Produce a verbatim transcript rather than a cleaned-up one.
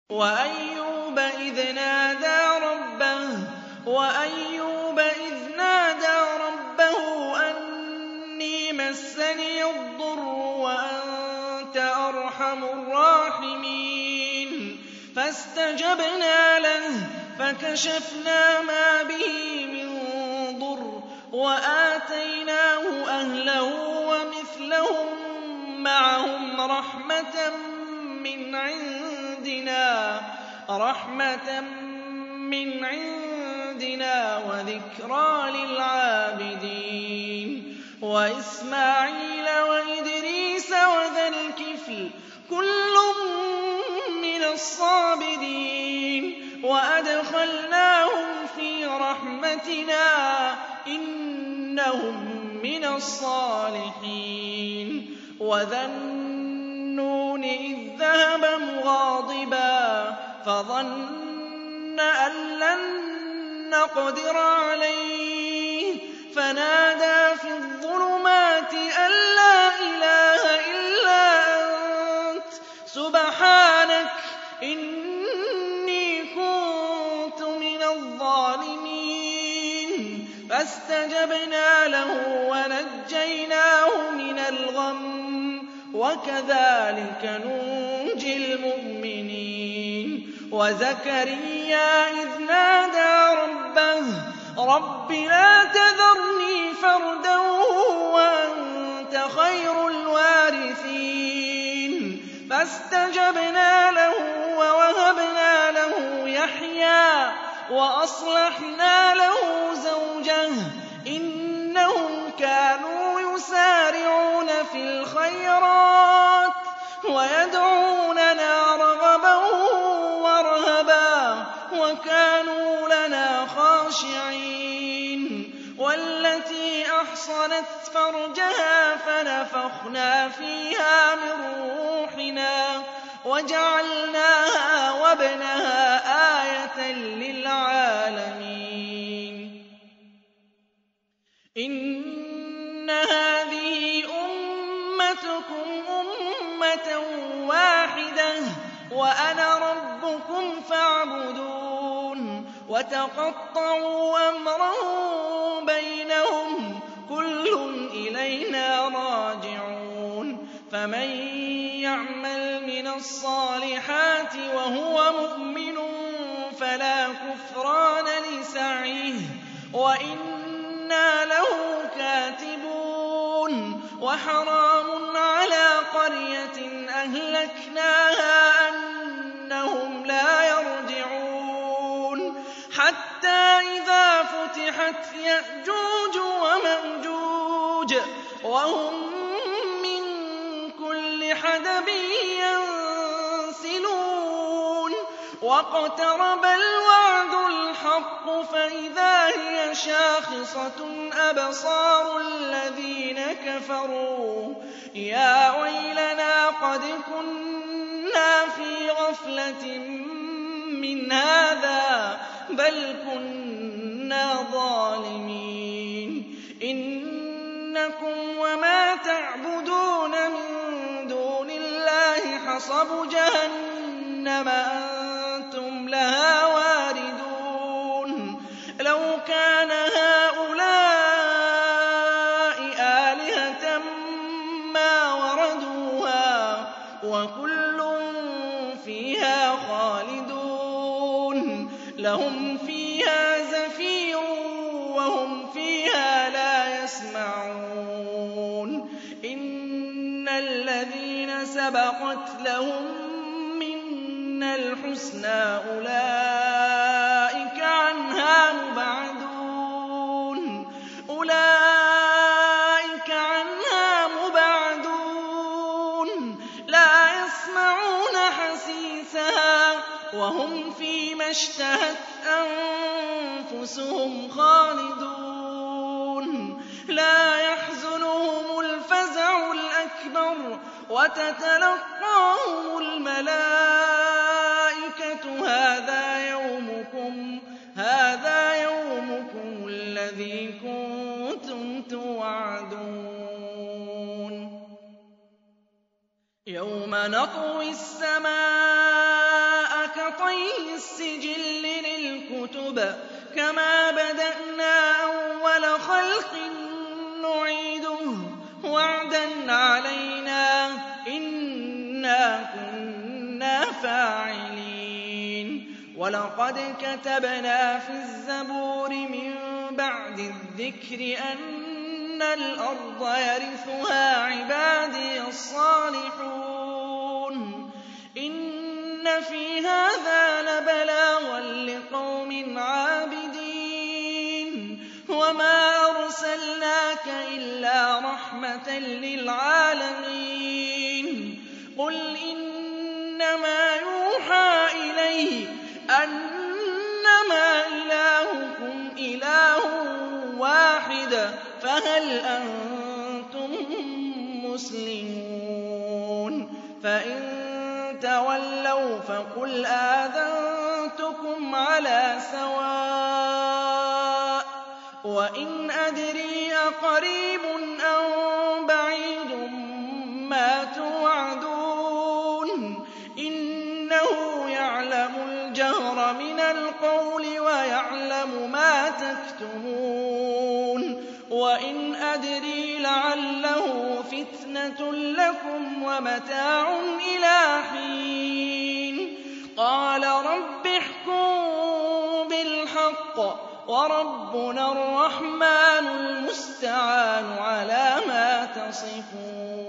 وَأَيُّوبَ إِذْ نَادَىٰ رَبَّهُ وَأَيُّوبَ إِذْ نَادَىٰ رَبَّهُ أَنِّي مَسَّنِيَ الضُّرُّ وَأَنتَ أَرْحَمُ الرَّاحِمِينَ فَاسْتَجَبْنَا لَهُ فَكَشَفْنَا مَا بِهِ مِن ضُرٍّ وَآتَيْنَاهُ أَهْلَهُ وَمِثْلَهُم مَّعَهُمْ رَحْمَةً مِّنْ عِندِنَا رَحْمَةً مِّنْ عِندِنَا وَذِكْرَىٰ لِلْعَابِدِينَ وَإِسْمَاعِيلَ وَإِدْرِيسَ وَذَا الْكِفْلِ كُلٌّ مِّنَ الصَّابِرِينَ وَأَدْخَلْنَاهُمْ فِي رَحْمَتِنَا ۖ إِنَّهُم مِّنَ الصَّالِحِينَ وَذَا النُّونِ إِذ ذَّهَبَ مُغَاضِبًا فَظَنَّ أَن لَّن نَّقْدِرَ عَلَيْهِ فَنَادَىٰ فِي الظُّلُمَاتِ أَن لَّا إِلَٰهَ إِلَّا أَنتَ سُبْحَانَكَ إِنِّي كُنتُ مِنَ الظَّالِمِينَ فَاسْتَجَبْنَا لَهُ وَنَجَّيْنَاهُ مِنَ الْغَمِّ ۚ وَكَذَٰلِكَ نُنجِي الْمُؤْمِنِينَ وَزَكَرِيَّا إِذْ نَادَىٰ رَبَّهُ رَبِّ لَا تَذَرْنِي فَرْدًا وَأَنتَ خَيْرُ الْوَارِثِينَ فَاسْتَجَبْنَا لَهُ وَوَهَبْنَا لَهُ يَحْيَىٰ وَأَصْلَحْنَا لَهُ زَوْجَهُ ۚ إِنَّهُمْ كَانُوا يُسَارِعُونَ فِي الْخَيْرَاتِ وَيَدْعُونَنَا رَغَبًا وَرَهَبًا وَكَانُوا لَنَا خَاشِعِينَ وَالَّتِي أَحْصَنَتْ فَرْجَهَا فَنَفَخْنَا فِيهَا مِن رُّوحِنَا وَجَعَلْنَاهَا وَابْنَهَا آيَةً لِّلْعَالَمِينَ إِنَّ هَٰذِهِ أُمَّتُكُمْ أُمَّةً وَاحِدَةً وَأَنَا رَبُّكُمْ فَاعْبُدُونِ وَتَقَطَّعُوا أَمْرَهُم بَيْنَهُمْ ۖ كُلٌّ إِلَيْنَا رَاجِعُونَ فَمَن يَعْمَلْ مِنَ الصَّالِحَاتِ وَهُوَ مُؤْمِنٌ فَلَا كُفْرَانَ لِسَعْيِهِ وَإِنَّا لَهُ كَاتِبُونَ وَحَرَامٌ عَلَىٰ قَرْيَةٍ أَهْلَكْنَاهَا أَنَّهُمْ لَا يَرْجِعُونَ حَتَّىٰ إِذَا فُتِحَتْ يَأْجُوجُ وَمَأْجُوجُ وَهُم مِّن كُلِّ حَدَبٍ يَنسِلُونَ وَاقْتَرَبَ الْوَعْدُ الْحَقُّ فَإِذَا هِيَ شَاخِصَةٌ أَبْصَارُ الَّذِينَ كَفَرُوا يَا وَيْلَنَا قَدْ كُنَّا فِي غَفْلَةٍ مِّنْ هَٰذَا بَلْ كُنَّا ظَالِمِينَ إِنَّكُمْ وَمَا تَعْبُدُونَ مِن دُونِ اللَّهِ حَصَبُ جَهَنَّمَ أَنتُمْ لَهَا وَارِدُونَ لَوْ كَانَ هَٰؤُلَاءِ آلِهَةً مَّا وَرَدُوهَا وَكُلٌّ فِيهَا خَالِدُونَ لَهُمْ فِيهَا زَفِيرٌ وَهُمْ فِيهَا لَا يَسْمَعُونَ إِنَّ الَّذِينَ سَبَقَتْ لَهُم مِّنَّا الْحُسْنَىٰ أُولَٰئِكَ عَنْهَا مُبْعَدُونَ أُولَٰئِكَ عَنْهَا مُبْعَدُونَ لَا يَسْمَعُونَ حَسِيسَهَا وَهُمْ فِيمَا اشْتَهَتْ أَنفُسُهُمْ خَالِدُونَ لَا يَحْزُنُهُمُ الْفَزَعُ الْأَكْبَرُ وَتَتَلَقَّاهُمُ الْمَلَائِكَةُ هَٰذَا يَوْمُكُمْ هَٰذَا يَوْمُكُمُ الَّذِي كُنتُمْ تُوعَدُونَ يَوْمَ نَطْوِي السَّمَاءَ السِّجِلِّ لِلْكُتُبِ كَمَا بَدَأْنَا أَوَّلَ خَلْقٍ نُّعِيدُهُ وَعْدًا عَلَيْنَا ۚ إِنَّا كُنَّا فَاعِلِينَ وَلَقَدْ كَتَبْنَا فِي الزَّبُورِ مِن بَعْدِ الذِّكْرِ أَنَّ الْأَرْضَ يَرِثُهَا عِبَادِيَ الصَّالِحُونَ إِنَّ فِي هَٰذَا لَبَلَاغًا لِّقَوْمٍ عَابِدِينَ وَمَا أَرْسَلْنَاكَ إِلَّا رَحْمَةً لِّلْعَالَمِينَ قُلْ إِنَّمَا يُوحَىٰ إِلَيَّ أَنَّمَا إِلَٰهُكُمْ إِلَٰهٌ وَاحِدٌ فَهَلْ أَنتُم مُّسْلِمُونَ فَإِن تَوَلَّوْا فَقُلْ آذَنتُكُمْ عَلَىٰ سَوَاءٍ ۖ وَإِنْ أَدْرِي أَقَرِيبٌ أَم بَعِيدٌ مَّا تُوعَدُونَ إِنَّهُ يَعْلَمُ الْجَهْرَ مِنَ الْقَوْلِ وَيَعْلَمُ مَا تَكْتُمُونَ وَإِنْ أَدْرِي لَعَلَّهُ فِتْنَةٌ لَّكُمْ وَمَتَاعٌ إِلَىٰ حِينٍ قَالَ رَبِّ احْكُم بِالْحَقِّ وَرَبُّنَا الرَّحْمَٰنُ الْمُسْتَعَانُ عَلَىٰ مَا تَصِفُونَ